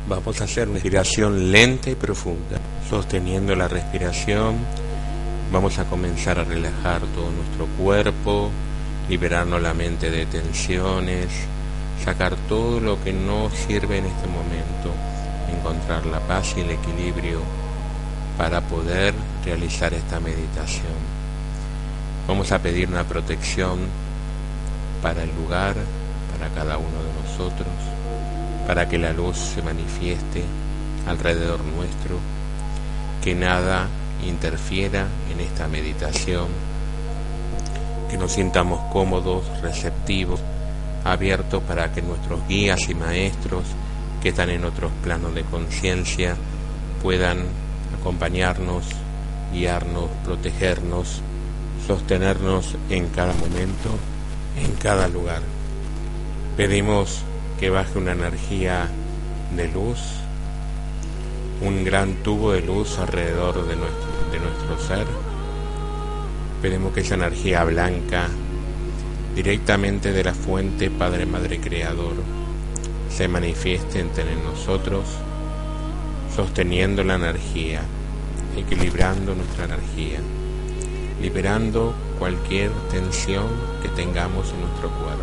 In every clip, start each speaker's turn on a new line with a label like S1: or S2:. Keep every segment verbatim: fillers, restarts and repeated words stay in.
S1: Vamos a hacer una respiración lenta y profunda. Sosteniendo la respiración, vamos a comenzar a relajar todo nuestro cuerpo, liberarnos la mente de tensiones, sacar todo lo que no sirve en este momento, encontrar la paz y el equilibrio para poder realizar esta meditación. Vamos a pedir una protección para el lugar, para cada uno de nosotros, para que la luz se manifieste alrededor nuestro, que nada interfiera en esta meditación, que nos sintamos cómodos, receptivos, abiertos para que nuestros guías y maestros que están en otros planos de conciencia puedan acompañarnos, guiarnos, protegernos, sostenernos en cada momento, en cada lugar. Pedimos que baje una energía de luz, un gran tubo de luz alrededor de nuestro, de nuestro ser. Pedimos que esa energía blanca, directamente de la fuente Padre, Madre, Creador, se manifieste entre nosotros, sosteniendo la energía, equilibrando nuestra energía, liberando cualquier tensión que tengamos en nuestro cuerpo.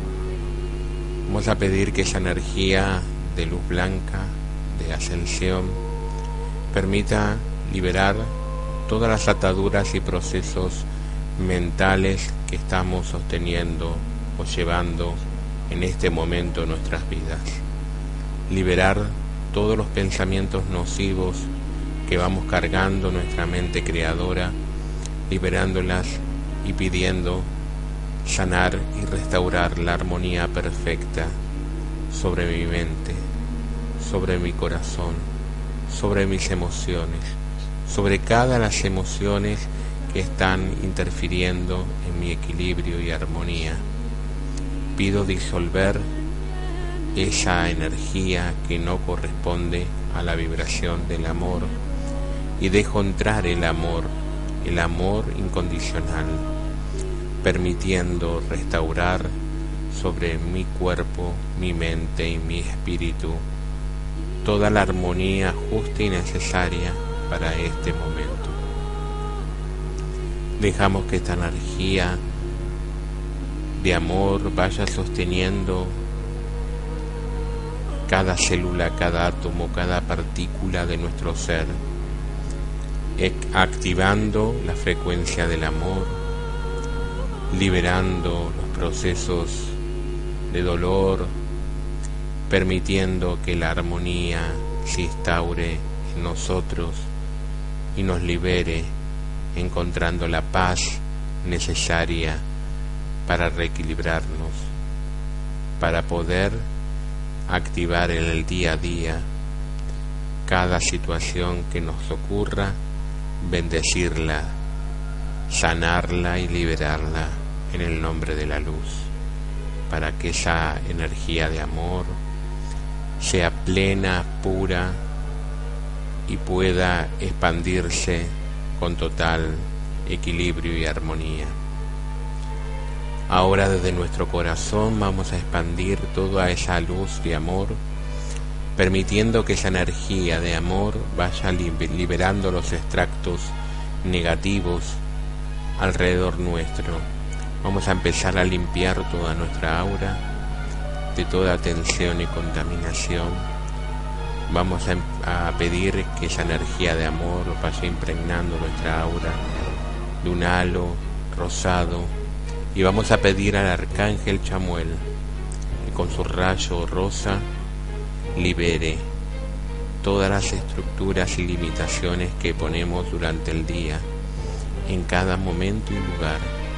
S1: Vamos a pedir que esa energía de luz blanca, de ascensión, permita liberar todas las ataduras y procesos mentales que estamos sosteniendo o llevando en este momento en nuestras vidas. Liberar todos los pensamientos nocivos que vamos cargando nuestra mente creadora, liberándolas y pidiendo sanar y restaurar la armonía perfecta sobre mi mente, sobre mi corazón, sobre mis emociones, sobre cada las emociones que están interfiriendo en mi equilibrio y armonía. Pido disolver esa energía que no corresponde a la vibración del amor y dejo entrar el amor, el amor incondicional, permitiendo restaurar sobre mi cuerpo, mi mente y mi espíritu toda la armonía justa y necesaria para este momento. Dejamos que esta energía de amor vaya sosteniendo cada célula, cada átomo, cada partícula de nuestro ser, activando la frecuencia del amor, liberando los procesos de dolor, permitiendo que la armonía se instaure en nosotros y nos libere, encontrando la paz necesaria para reequilibrarnos, para poder activar en el día a día cada situación que nos ocurra, bendecirla, sanarla y liberarla en el nombre de la luz, para que esa energía de amor sea plena, pura y pueda expandirse con total equilibrio y armonía. Ahora desde nuestro corazón vamos a expandir toda esa luz de amor, permitiendo que esa energía de amor vaya liberando los extractos negativos alrededor nuestro. Vamos a empezar a limpiar toda nuestra aura de toda tensión y contaminación. Vamos a, a pedir que esa energía de amor vaya impregnando nuestra aura de un halo rosado, y vamos a pedir al arcángel Chamuel que con su rayo rosa libere todas las estructuras y limitaciones que ponemos durante el día, en cada momento y lugar.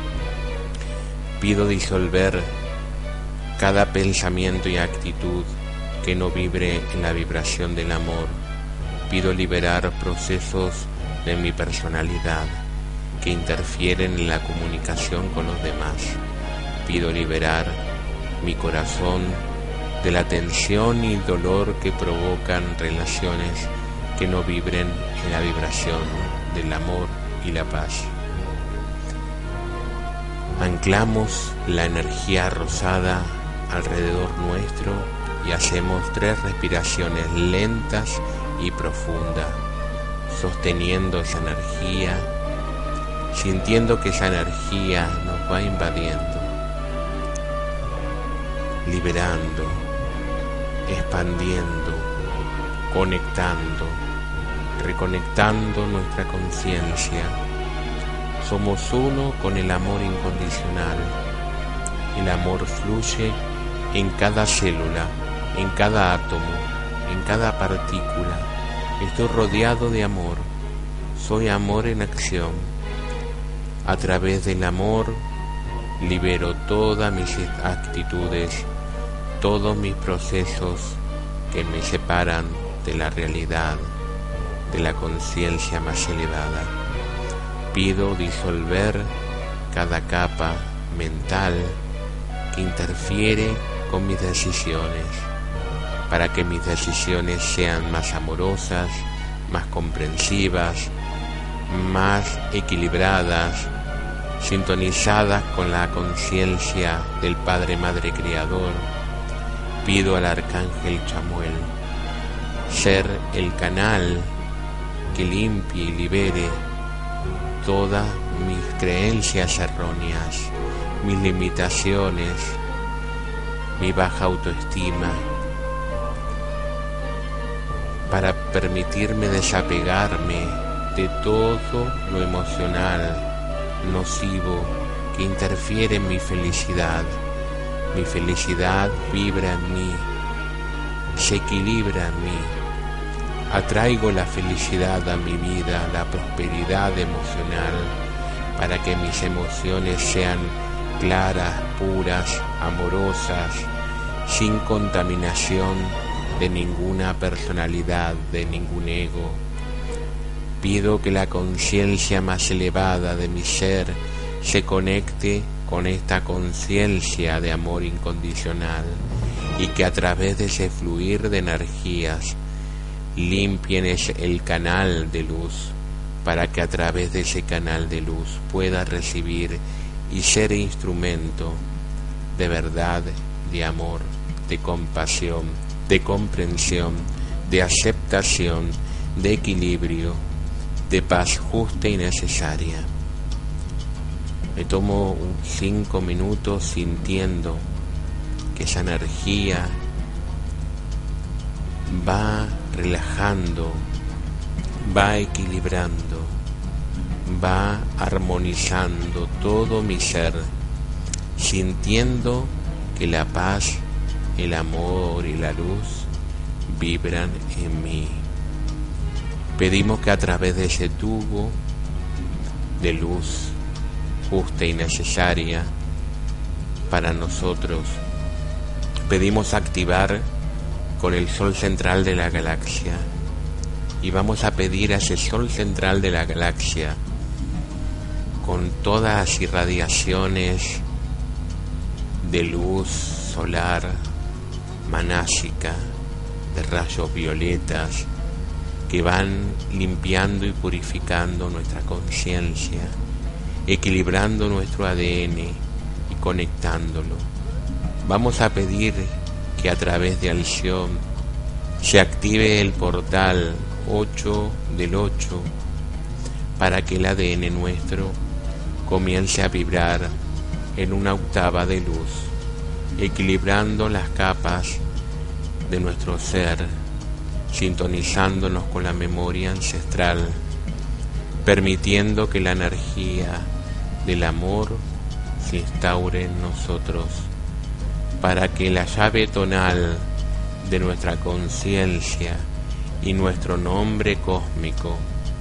S1: Pido disolver cada pensamiento y actitud que no vibre en la vibración del amor. Pido liberar procesos de mi personalidad que interfieren en la comunicación con los demás. Pido liberar mi corazón de la tensión y dolor que provocan relaciones que no vibren en la vibración del amor y la paz. Anclamos la energía rosada alrededor nuestro, y hacemos tres respiraciones lentas y profundas, sosteniendo esa energía, sintiendo que esa energía nos va invadiendo, liberando, expandiendo, conectando, reconectando nuestra conciencia. Somos uno con el amor incondicional. El amor fluye en cada célula, en cada átomo, en cada partícula. Estoy rodeado de amor. Soy amor en acción. A través del amor libero todas mis actitudes, todos mis procesos que me separan de la realidad, de la conciencia más elevada. Pido disolver cada capa mental que interfiere con mis decisiones, para que mis decisiones sean más amorosas, más comprensivas, más equilibradas, sintonizadas con la conciencia del Padre Madre Creador. Pido al Arcángel Chamuel ser el canal que limpie y libere todas mis creencias erróneas, mis limitaciones, mi baja autoestima, para permitirme desapegarme de todo lo emocional, nocivo, que interfiere en mi felicidad. Mi felicidad vibra en mí, se equilibra en mí. Atraigo la felicidad a mi vida, la prosperidad emocional, para que mis emociones sean claras, puras, amorosas, sin contaminación de ninguna personalidad, de ningún ego. Pido que la conciencia más elevada de mi ser se conecte con esta conciencia de amor incondicional y que a través de ese fluir de energías limpien el canal de luz, para que a través de ese canal de luz pueda recibir y ser instrumento de verdad, de amor, de compasión, de comprensión, de aceptación, de equilibrio, de paz justa y necesaria. Me tomo cinco minutos sintiendo que esa energía va relajando, va equilibrando, va armonizando todo mi ser, sintiendo que la paz, el amor y la luz vibran en mí. Pedimos que a través de ese tubo de luz justa y necesaria para nosotros, pedimos activar con el sol central de la galaxia, y vamos a pedir a ese sol central de la galaxia, con todas las irradiaciones de luz solar, manásica, de rayos violetas, que van limpiando y purificando nuestra conciencia, equilibrando nuestro A D N y conectándolo. Vamos a pedir que a través de Alción se active el portal ocho del ocho, para que el A D N nuestro comience a vibrar en una octava de luz, equilibrando las capas de nuestro ser, sintonizándonos con la memoria ancestral, permitiendo que la energía del amor se instaure en nosotros, para que la llave tonal de nuestra conciencia y nuestro nombre cósmico,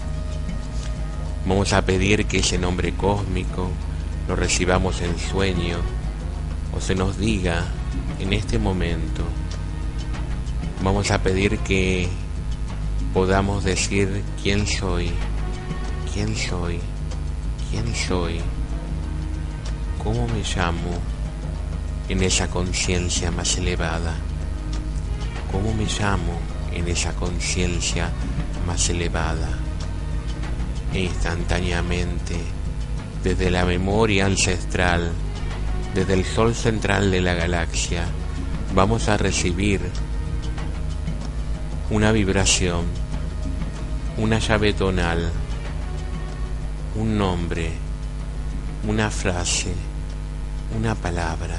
S1: vamos a pedir que ese nombre cósmico lo recibamos en sueño, o se nos diga en este momento. Vamos a pedir que podamos decir quién soy, quién soy, quién soy, cómo me llamo en esa conciencia más elevada, cómo me llamo en esa conciencia más elevada. E instantáneamente, desde la memoria ancestral, desde el sol central de la galaxia, vamos a recibir una vibración, una llave tonal, un nombre, una frase, una palabra.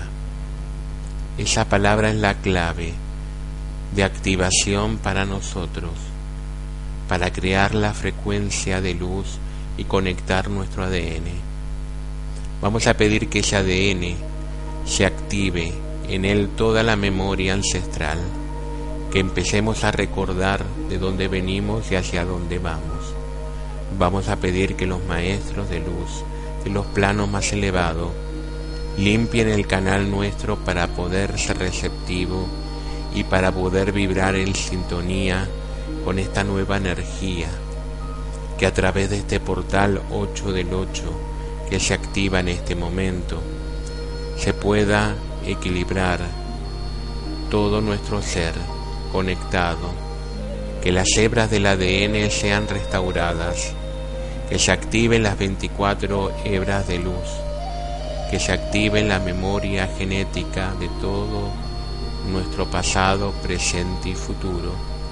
S1: Esa palabra es la clave de activación para nosotros, para crear la frecuencia de luz y conectar nuestro A D N. Vamos a pedir que ese A D N se active, en él toda la memoria ancestral, que empecemos a recordar de dónde venimos y hacia dónde vamos. Vamos a pedir que los maestros de luz de los planos más elevados limpien el canal nuestro para poder ser receptivo y para poder vibrar en sintonía con esta nueva energía, que a través de este portal ocho del ocho que se activa en este momento se pueda equilibrar todo nuestro ser conectado, que las hebras del A D N sean restauradas, que se activen las veinticuatro hebras de luz, que se active la memoria genética de todo nuestro pasado, presente y futuro,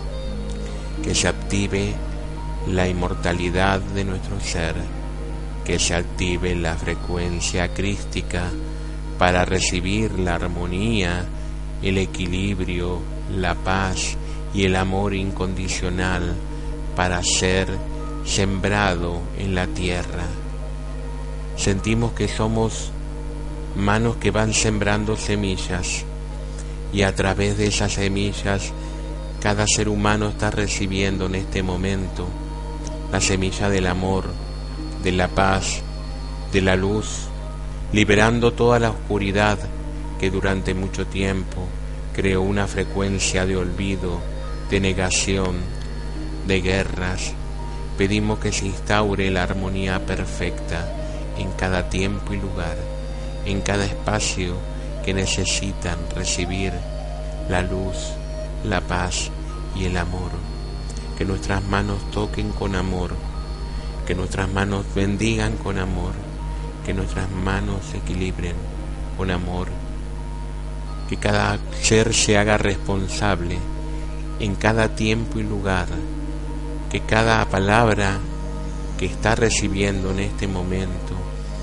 S1: que se active la inmortalidad de nuestro ser, que se active la frecuencia crística para recibir la armonía, el equilibrio, la paz y el amor incondicional para ser sembrado en la tierra. Sentimos que somos manos que van sembrando semillas, y a través de esas semillas cada ser humano está recibiendo en este momento la semilla del amor, de la paz, de la luz, liberando toda la oscuridad que durante mucho tiempo creó una frecuencia de olvido, de negación, de guerras. Pedimos que se instaure la armonía perfecta en cada tiempo y lugar, en cada espacio que necesitan recibir la luz, la paz y el amor. Que nuestras manos toquen con amor, que nuestras manos bendigan con amor, que nuestras manos se equilibren con amor, que cada ser se haga responsable en cada tiempo y lugar, que cada palabra que está recibiendo en este momento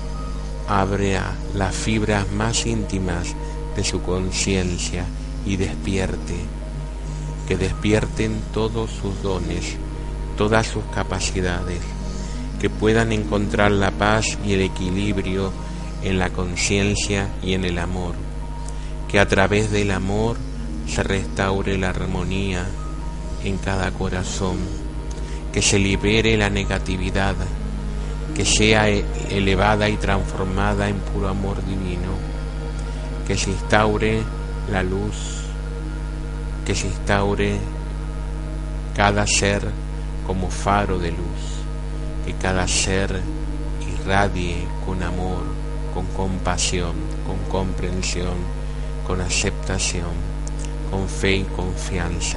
S1: abra las fibras más íntimas de su conciencia y despierte, que despierten todos sus dones, todas sus capacidades, que puedan encontrar la paz y el equilibrio en la conciencia y en el amor, que a través del amor se restaure la armonía en cada corazón, que se libere la negatividad, que sea elevada y transformada en puro amor divino, que se instaure la luz, que se instaure cada ser como faro de luz, que cada ser irradie con amor, con compasión, con comprensión, con aceptación, con fe y confianza,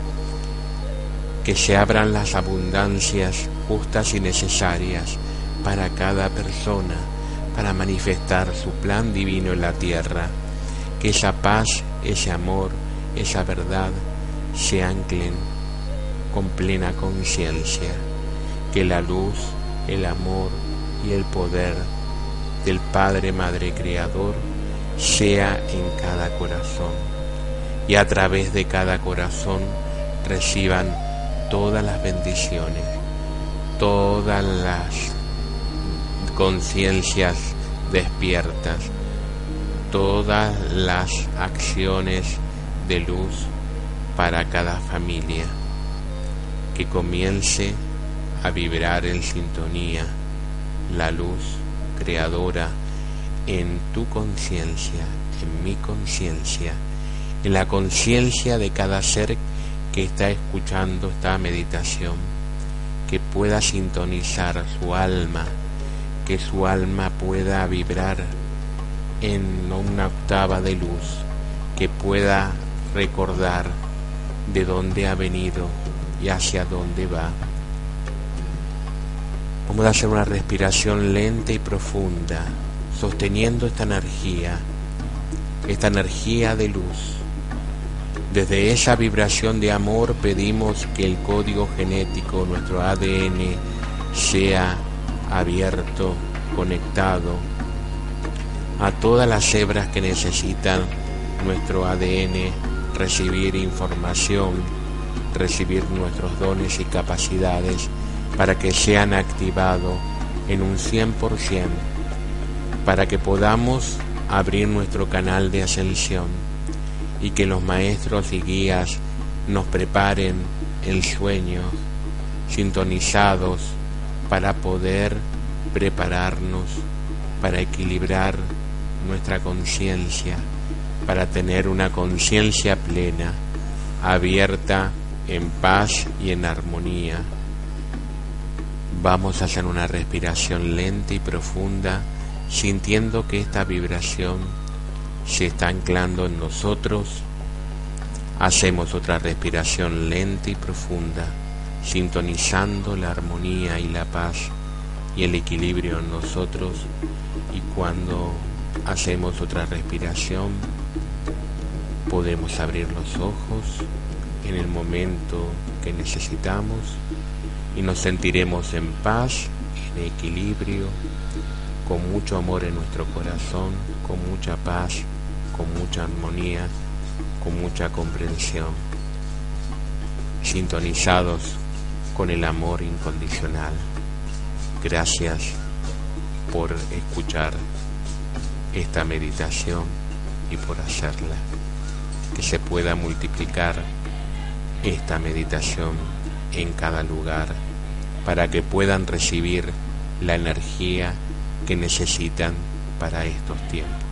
S1: que se abran las abundancias justas y necesarias para cada persona, para manifestar su plan divino en la tierra, que esa paz, ese amor, esa verdad se anclen con plena conciencia, que la luz, el amor y el poder del Padre, Madre Creador sea en cada corazón, y a través de cada corazón reciban todas las bendiciones, todas las conciencias despiertas, todas las acciones de luz para cada familia, que comience a vibrar en sintonía la luz creadora en tu conciencia, en mi conciencia, en la conciencia de cada ser que está escuchando esta meditación, que pueda sintonizar su alma, que su alma pueda vibrar en una octava de luz, que pueda recordar de dónde ha venido y hacia dónde va. Vamos a hacer una respiración lenta y profunda, sosteniendo esta energía, esta energía de luz, Desde esa vibración de amor pedimos que el código genético, nuestro A D N, sea abierto, conectado a todas las hebras que necesitan nuestro A D N recibir información, recibir nuestros dones y capacidades para que sean activados en un cien por ciento, para que podamos abrir nuestro canal de ascensión y que los maestros y guías nos preparen el sueño sintonizados para poder prepararnos, para equilibrar nuestra conciencia, para tener una conciencia plena, abierta, en paz y en armonía. Vamos a hacer una respiración lenta y profunda, sintiendo que esta vibración se está anclando en nosotros. Hacemos otra respiración lenta y profunda, sintonizando la armonía y la paz y el equilibrio en nosotros. Y cuando hacemos otra respiración, podemos abrir los ojos en el momento que necesitamos y nos sentiremos en paz, en equilibrio, con mucho amor en nuestro corazón, con mucha paz, con mucha armonía, con mucha comprensión, sintonizados con el amor incondicional. Gracias por escuchar esta meditación y por hacerla. Que se pueda multiplicar esta meditación en cada lugar para que puedan recibir la energía que necesitan para estos tiempos.